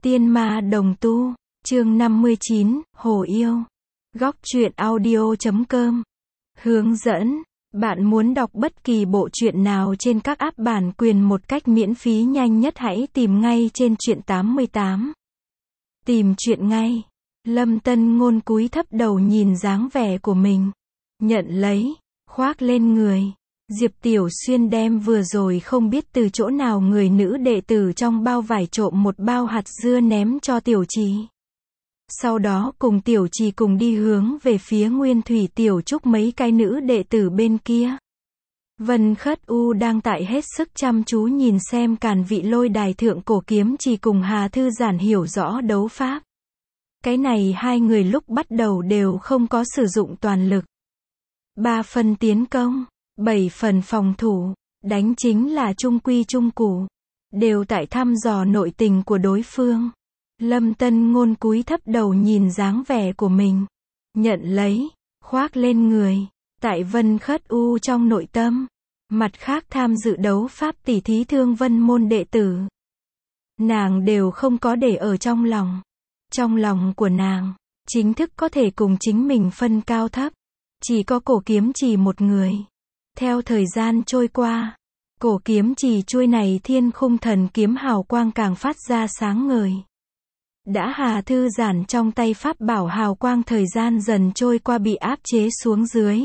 Tiên ma đồng tu, chương 59, Hồ yêu. Góc truyện audio.com. Hướng dẫn, bạn muốn đọc bất kỳ bộ truyện nào trên các app bản quyền một cách miễn phí nhanh nhất hãy tìm ngay trên truyện 88. Tìm truyện ngay. Lâm Tân Ngôn cúi thấp đầu nhìn dáng vẻ của mình. Nhận lấy, khoác lên người. Diệp Tiểu Xuyên đem vừa rồi không biết từ chỗ nào người nữ đệ tử trong bao vải trộm một bao hạt dưa ném cho Tiểu Trì. Sau đó cùng Tiểu Trì cùng đi hướng về phía Nguyên Thủy Tiểu Trúc mấy cái nữ đệ tử bên kia. Vân Khất U đang tại hết sức chăm chú nhìn xem Càn Vị Lôi Đài thượng cổ kiếm trì cùng Hà Thư Giản hiểu rõ đấu pháp. Cái này hai người lúc bắt đầu đều không có sử dụng toàn lực. 3 phần tiến công, 7 phần phòng thủ, đánh chính là trung quy trung cụ, đều tại thăm dò nội tình của đối phương. Lâm Tân Ngôn cúi thấp đầu nhìn dáng vẻ của mình, nhận lấy, khoác lên người, tại Vân Khất U trong nội tâm. Mặt khác tham dự đấu pháp tỉ thí Thương Vân môn đệ tử, nàng đều không có để ở trong lòng. Trong lòng của nàng, chính thức có thể cùng chính mình phân cao thấp, chỉ có cổ kiếm trì một người. Theo thời gian trôi qua, cổ kiếm trì chuôi này Thiên Khung Thần kiếm hào quang càng phát ra sáng ngời. Đã Hà Thư Giản trong tay pháp bảo hào quang thời gian dần trôi qua bị áp chế xuống dưới.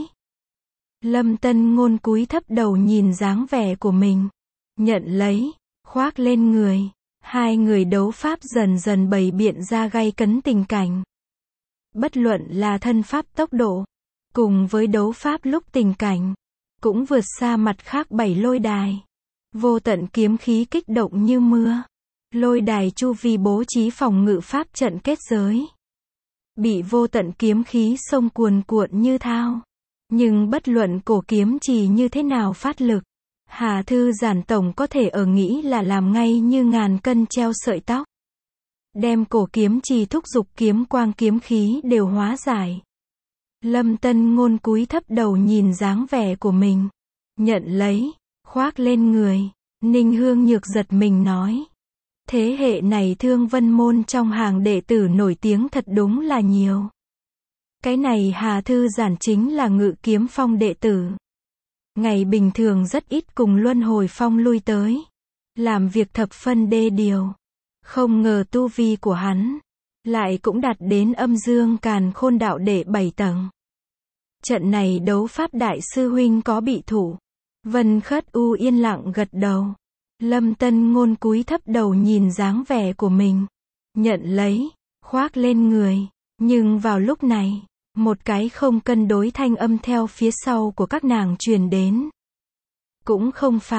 Lâm Tân Ngôn cúi thấp đầu nhìn dáng vẻ của mình, nhận lấy, khoác lên người. Hai người đấu pháp dần dần bày biện ra gay cấn tình cảnh. Bất luận là thân pháp tốc độ, cùng với đấu pháp lúc tình cảnh, cũng vượt xa mặt khác 7 lôi đài. Vô tận kiếm khí kích động như mưa. Lôi đài chu vi bố trí phòng ngự pháp trận kết giới. Bị vô tận kiếm khí xông cuồn cuộn như thao. Nhưng bất luận cổ kiếm trì như thế nào phát lực, Hà Thư Giản tổng có thể ở nghĩ là làm ngay như ngàn cân treo sợi tóc. Đem cổ kiếm trì thúc giục kiếm quang kiếm khí đều hóa giải. Lâm Tân Ngôn cúi thấp đầu nhìn dáng vẻ của mình, nhận lấy, khoác lên người. Ninh Hương Nhược giật mình nói, thế hệ này Thương Vân môn trong hàng đệ tử nổi tiếng thật đúng là nhiều. Cái này Hà Thư Giản chính là Ngự Kiếm Phong đệ tử. Ngày bình thường rất ít cùng Luân Hồi Phong lui tới, làm việc thập phân đê điều. Không ngờ tu vi của hắn lại cũng đạt đến Âm Dương Càn Khôn đạo đệ 7 tầng. Trận này đấu pháp đại sư huynh có bị thủ? Vân Khất U yên lặng gật đầu. Lâm Tân Ngôn cúi thấp đầu nhìn dáng vẻ của mình, nhận lấy, khoác lên người. Nhưng vào lúc này, một cái không cân đối thanh âm theo phía sau của các nàng truyền đến. Cũng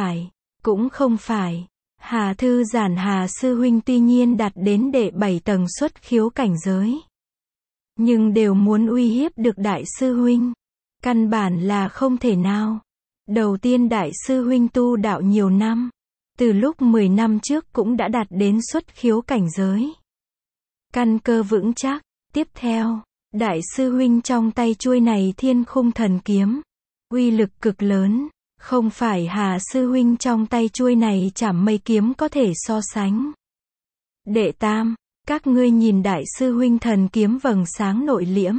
không phải. Hà Thư Giản Hà sư huynh tuy nhiên đạt đến đệ 7 tầng xuất khiếu cảnh giới, nhưng đều muốn uy hiếp được đại sư huynh, căn bản là không thể nào. Đầu tiên đại sư huynh tu đạo nhiều năm, từ lúc 10 năm trước cũng đã đạt đến xuất khiếu cảnh giới. Căn cơ vững chắc. Tiếp theo, đại sư huynh trong tay chuôi này Thiên Khung Thần kiếm, uy lực cực lớn, không phải Hà sư huynh trong tay chuôi này Trảm Mây kiếm có thể so sánh. Đệ tam, các ngươi nhìn đại sư huynh thần kiếm vầng sáng nội liễm,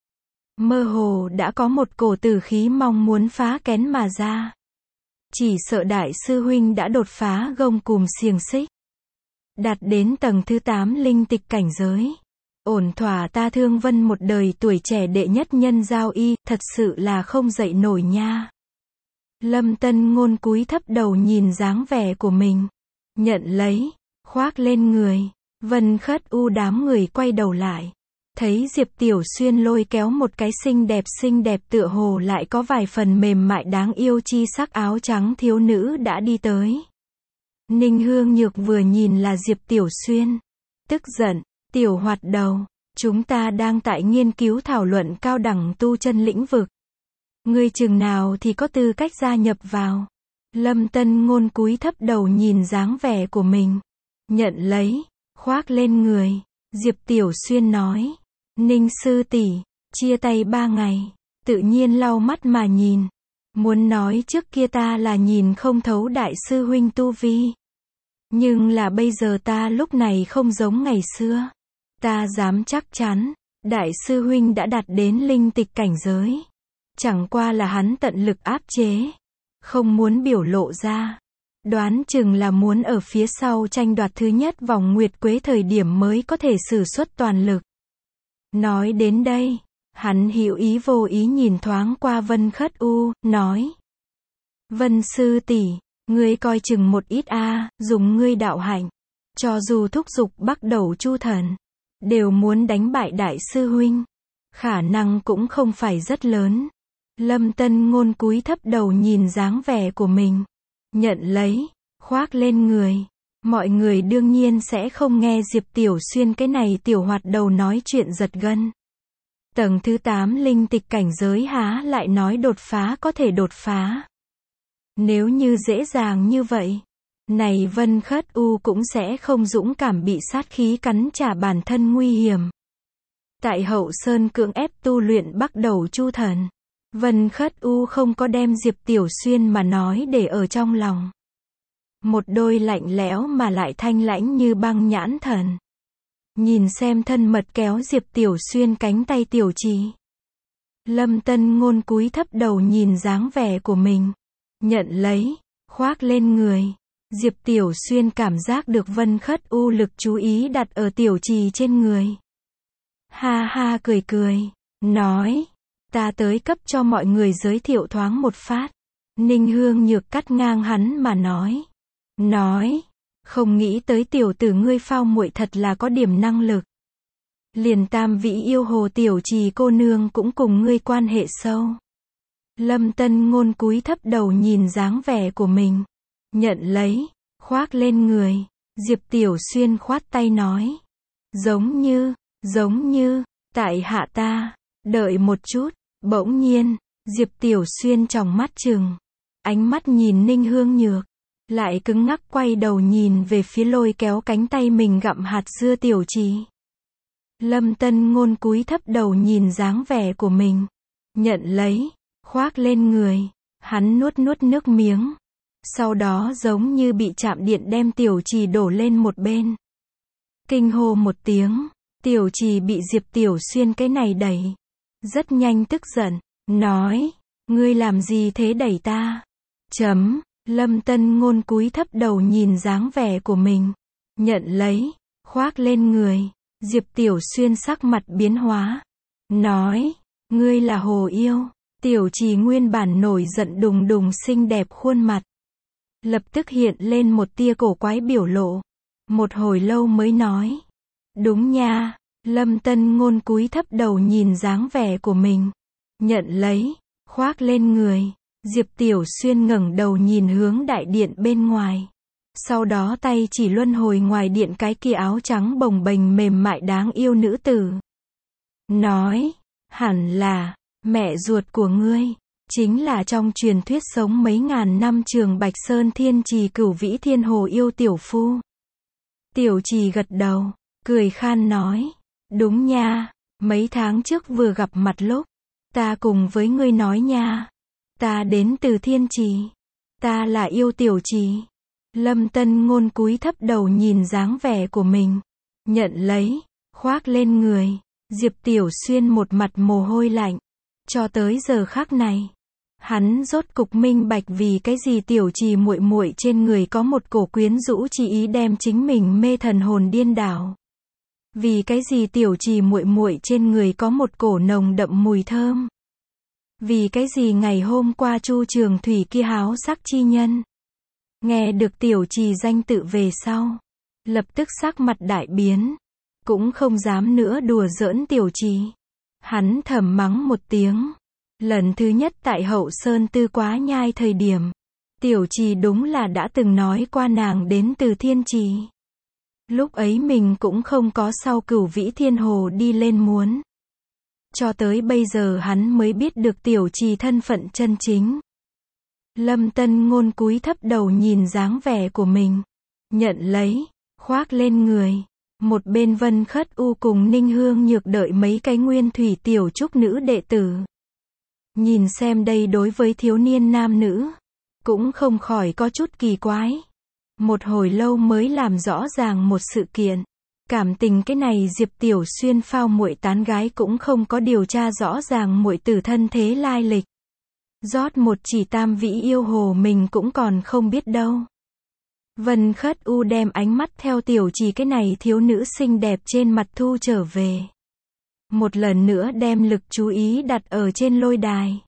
mơ hồ đã có một cổ tử khí mong muốn phá kén mà ra. Chỉ sợ đại sư huynh đã đột phá gông cùm xiềng xích, đạt đến tầng thứ 8 linh tịch cảnh giới. Ổn thỏa ta Thương Vân một đời tuổi trẻ đệ nhất nhân giao y, thật sự là không dậy nổi nha. Lâm Tân Ngôn cúi thấp đầu nhìn dáng vẻ của mình, nhận lấy, khoác lên người. Vân Khất U đám người quay đầu lại, thấy Diệp Tiểu Xuyên lôi kéo một cái xinh đẹp tựa hồ lại có vài phần mềm mại đáng yêu chi sắc áo trắng thiếu nữ đã đi tới. Ninh Hương Nhược vừa nhìn là Diệp Tiểu Xuyên, tức giận, Tiểu Hoạt Đầu, chúng ta đang tại nghiên cứu thảo luận cao đẳng tu chân lĩnh vực. Ngươi chừng nào thì có tư cách gia nhập vào. Lâm Tân Ngôn cúi thấp đầu nhìn dáng vẻ của mình, nhận lấy, khoác lên người. Diệp Tiểu Xuyên nói, Ninh sư tỷ, chia tay 3 ngày, tự nhiên lau mắt mà nhìn. Muốn nói trước kia ta là nhìn không thấu đại sư huynh tu vi. Nhưng là bây giờ ta lúc này không giống ngày xưa. Ta dám chắc chắn, Đại sư huynh đã đạt đến linh tịch cảnh giới. Chẳng qua là hắn tận lực áp chế, không muốn biểu lộ ra. Đoán chừng là muốn ở phía sau tranh đoạt thứ nhất vòng nguyệt quế thời điểm mới có thể sử xuất toàn lực. Nói đến đây, hắn hữu ý vô ý nhìn thoáng qua Vân Khất U, nói. Vân sư tỷ, ngươi coi chừng một ít dùng ngươi đạo hạnh. Cho dù thúc giục Bắc Đầu Chu Thần, đều muốn đánh bại Đại sư huynh. Khả năng cũng không phải rất lớn. Lâm Tân Ngôn cúi thấp đầu nhìn dáng vẻ của mình. Nhận lấy, khoác lên người. Mọi người đương nhiên sẽ không nghe Diệp Tiểu Xuyên cái này tiểu hoạt đầu nói chuyện giật gân. Tầng thứ 8 linh tịch cảnh giới há lại nói đột phá có thể đột phá. Nếu như dễ dàng như vậy, này Vân Khất U cũng sẽ không dũng cảm bị sát khí cắn trả bản thân nguy hiểm. Tại Hậu Sơn cưỡng ép tu luyện Bắc Đầu Chu Thần, Vân Khất U không có đem Diệp Tiểu Xuyên mà nói để ở trong lòng. Một đôi lạnh lẽo mà lại thanh lãnh như băng nhãn thần. Nhìn xem thân mật kéo Diệp Tiểu Xuyên cánh tay Tiểu Trì. Lâm Tân Ngôn cúi thấp đầu nhìn dáng vẻ của mình. Nhận lấy, khoác lên người. Diệp Tiểu Xuyên cảm giác được Vân Khất U lực chú ý đặt ở Tiểu Trì trên người. Ha ha cười cười, nói. Ta tới cấp cho mọi người giới thiệu thoáng một phát. Ninh Hương Nhược cắt ngang hắn mà nói. Không nghĩ tới tiểu tử ngươi Phao muội thật là có điểm năng lực. Liền Tam Vĩ yêu hồ Tiểu Trì cô nương cũng cùng ngươi quan hệ sâu. Lâm Tân Ngôn cúi thấp đầu nhìn dáng vẻ của mình. Nhận lấy, khoác lên người. Diệp Tiểu Xuyên khoát tay nói. Giống như, tại hạ ta, đợi một chút. Bỗng nhiên, Diệp Tiểu Xuyên tròng mắt trừng. Ánh mắt nhìn Ninh Hương Nhược. Lại cứng ngắc quay đầu nhìn về phía lôi kéo cánh tay mình gặm hạt dưa Tiểu Trì. Lâm Tân Ngôn cúi thấp đầu nhìn dáng vẻ của mình. Nhận lấy, khoác lên người. Hắn nuốt nước miếng. Sau đó giống như bị chạm điện đem Tiểu Trì đổ lên một bên. Kinh hô một tiếng. Tiểu Trì bị Diệp Tiểu Xuyên cái này đẩy. Rất nhanh tức giận. Nói. Ngươi làm gì thế đẩy ta? Lâm Tân Ngôn cúi thấp đầu nhìn dáng vẻ của mình. Nhận lấy, khoác lên người. Diệp Tiểu Xuyên sắc mặt biến hóa. Nói. Ngươi là hồ yêu. Tiểu Trì nguyên bản nổi giận đùng đùng xinh đẹp khuôn mặt. Lập tức hiện lên một tia cổ quái biểu lộ. Một hồi lâu mới nói. Đúng nha. Lâm Tân Ngôn cúi thấp đầu nhìn dáng vẻ của mình. Nhận lấy, khoác lên người. Diệp Tiểu Xuyên ngẩng đầu nhìn hướng đại điện bên ngoài. Sau đó tay chỉ luân hồi ngoài điện cái kia áo trắng bồng bềnh mềm mại đáng yêu nữ tử. Nói, hẳn là, mẹ ruột của ngươi, chính là trong truyền thuyết sống mấy ngàn năm Trường Bạch Sơn Thiên Trì Cửu Vĩ Thiên Hồ yêu tiểu phu. Tiểu Trì gật đầu, cười khan nói, đúng nha, mấy tháng trước vừa gặp mặt lúc, ta cùng với ngươi nói nha, ta đến từ Thiên Trì, ta là yêu Tiểu Trì. Lâm Tân Ngôn cúi thấp đầu nhìn dáng vẻ của mình, nhận lấy, khoác lên người. Diệp Tiểu Xuyên một mặt mồ hôi lạnh. Cho tới giờ khắc này, hắn rốt cục minh bạch vì cái gì Tiểu Trì muội muội trên người có một cổ quyến rũ chi ý đem chính mình mê thần hồn điên đảo. Vì cái gì Tiểu Trì muội muội trên người có một cổ nồng đậm mùi thơm. Vì cái gì ngày hôm qua Chu Trường Thủy kia háo sắc chi nhân. Nghe được Tiểu Trì danh tự về sau, lập tức sắc mặt đại biến. Cũng không dám nữa đùa giỡn Tiểu Trì. Hắn thầm mắng một tiếng. Lần thứ nhất tại Hậu Sơn Tư Quá Nhai thời điểm, Tiểu Trì đúng là đã từng nói qua nàng đến từ Thiên Trì. Lúc ấy mình cũng không có sau Cửu Vĩ Thiên Hồ đi lên muốn. Cho tới bây giờ hắn mới biết được Tiểu Trì thân phận chân chính. Lâm Tân Ngôn cúi thấp đầu nhìn dáng vẻ của mình. Nhận lấy, khoác lên người. Một bên Vân Khất U cùng Ninh Hương Nhược đợi mấy cái nguyên thủy tiểu trúc nữ đệ tử. Nhìn xem đây đối với thiếu niên nam nữ, cũng không khỏi có chút kỳ quái. Một hồi lâu mới làm rõ ràng một sự kiện. Cảm tình cái này Diệp Tiểu Xuyên phao muội tán gái cũng không có điều tra rõ ràng muội tử thân thế lai lịch. Rót một chỉ tam vĩ yêu hồ mình cũng còn không biết đâu. Vân Khất U đem ánh mắt theo Tiểu Trì cái này thiếu nữ xinh đẹp trên mặt thu trở về. Một lần nữa đem lực chú ý đặt ở trên lôi đài.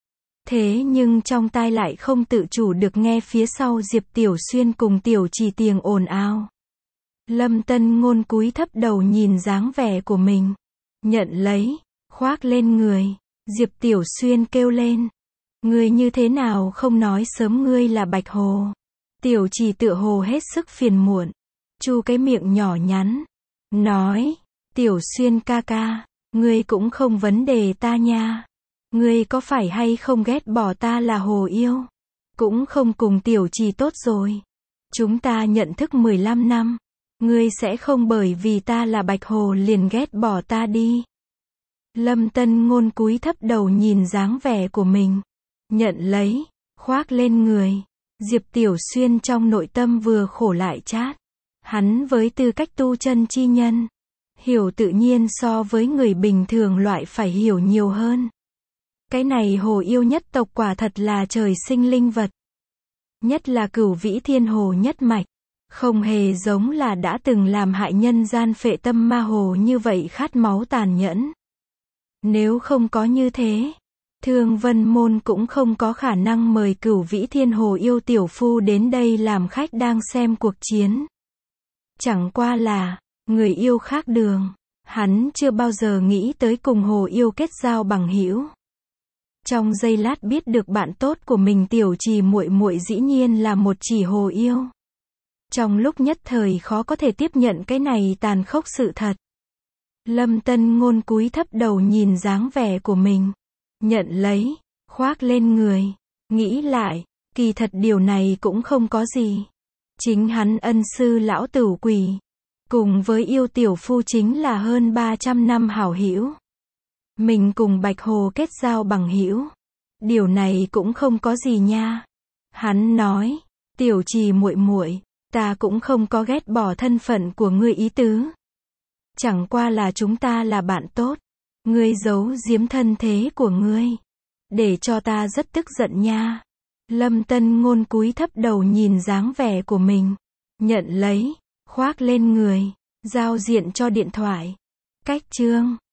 Thế nhưng trong tai lại không tự chủ được nghe phía sau Diệp Tiểu Xuyên cùng Tiểu Trì tiếng ồn ào. Lâm Tân Ngôn cúi thấp đầu nhìn dáng vẻ của mình. Nhận lấy, khoác lên người. Diệp Tiểu Xuyên kêu lên. Ngươi như thế nào không nói sớm ngươi là Bạch Hồ. Tiểu Trì tựa hồ hết sức phiền muộn. Chu cái miệng nhỏ nhắn. Nói, Tiểu Xuyên ca ca, ngươi cũng không vấn đề ta nha. Ngươi có phải hay không ghét bỏ ta là hồ yêu? Cũng không cùng Tiểu Trì tốt rồi. Chúng ta nhận thức 15 năm. Ngươi sẽ không bởi vì ta là Bạch Hồ liền ghét bỏ ta đi. Lâm Tân Ngôn cúi thấp đầu nhìn dáng vẻ của mình. Nhận lấy, khoác lên người. Diệp Tiểu Xuyên trong nội tâm vừa khổ lại chát. Hắn với tư cách tu chân chi nhân, hiểu tự nhiên so với người bình thường loại phải hiểu nhiều hơn. Cái này hồ yêu nhất tộc quả thật là trời sinh linh vật. Nhất là Cửu Vĩ Thiên Hồ nhất mạch. Không hề giống là đã từng làm hại nhân gian phệ tâm ma hồ như vậy khát máu tàn nhẫn. Nếu không có như thế, Thương Vân Môn cũng không có khả năng mời Cửu Vĩ Thiên Hồ yêu tiểu phu đến đây làm khách đang xem cuộc chiến. Chẳng qua là, người yêu khác đường, hắn chưa bao giờ nghĩ tới cùng hồ yêu kết giao bằng hữu. Trong giây lát biết được bạn tốt của mình Tiểu Trì muội muội dĩ nhiên là một chỉ hồ yêu. Trong lúc nhất thời khó có thể tiếp nhận cái này tàn khốc sự thật. Lâm Tân Ngôn cúi thấp đầu nhìn dáng vẻ của mình. Nhận lấy, khoác lên người. Nghĩ lại, kỳ thật điều này cũng không có gì. Chính hắn ân sư lão tử quỷ. Cùng với yêu tiểu phu chính là hơn 300 năm hảo hữu. Mình cùng Bạch Hồ kết giao bằng hữu. Điều này cũng không có gì nha. Hắn nói, Tiểu Trì muội muội, ta cũng không có ghét bỏ thân phận của ngươi ý tứ. Chẳng qua là chúng ta là bạn tốt. Ngươi giấu giếm thân thế của ngươi. Để cho ta rất tức giận nha. Lâm Tân Ngôn cúi thấp đầu nhìn dáng vẻ của mình. Nhận lấy, khoác lên người. Giao diện cho điện thoại. Cách chương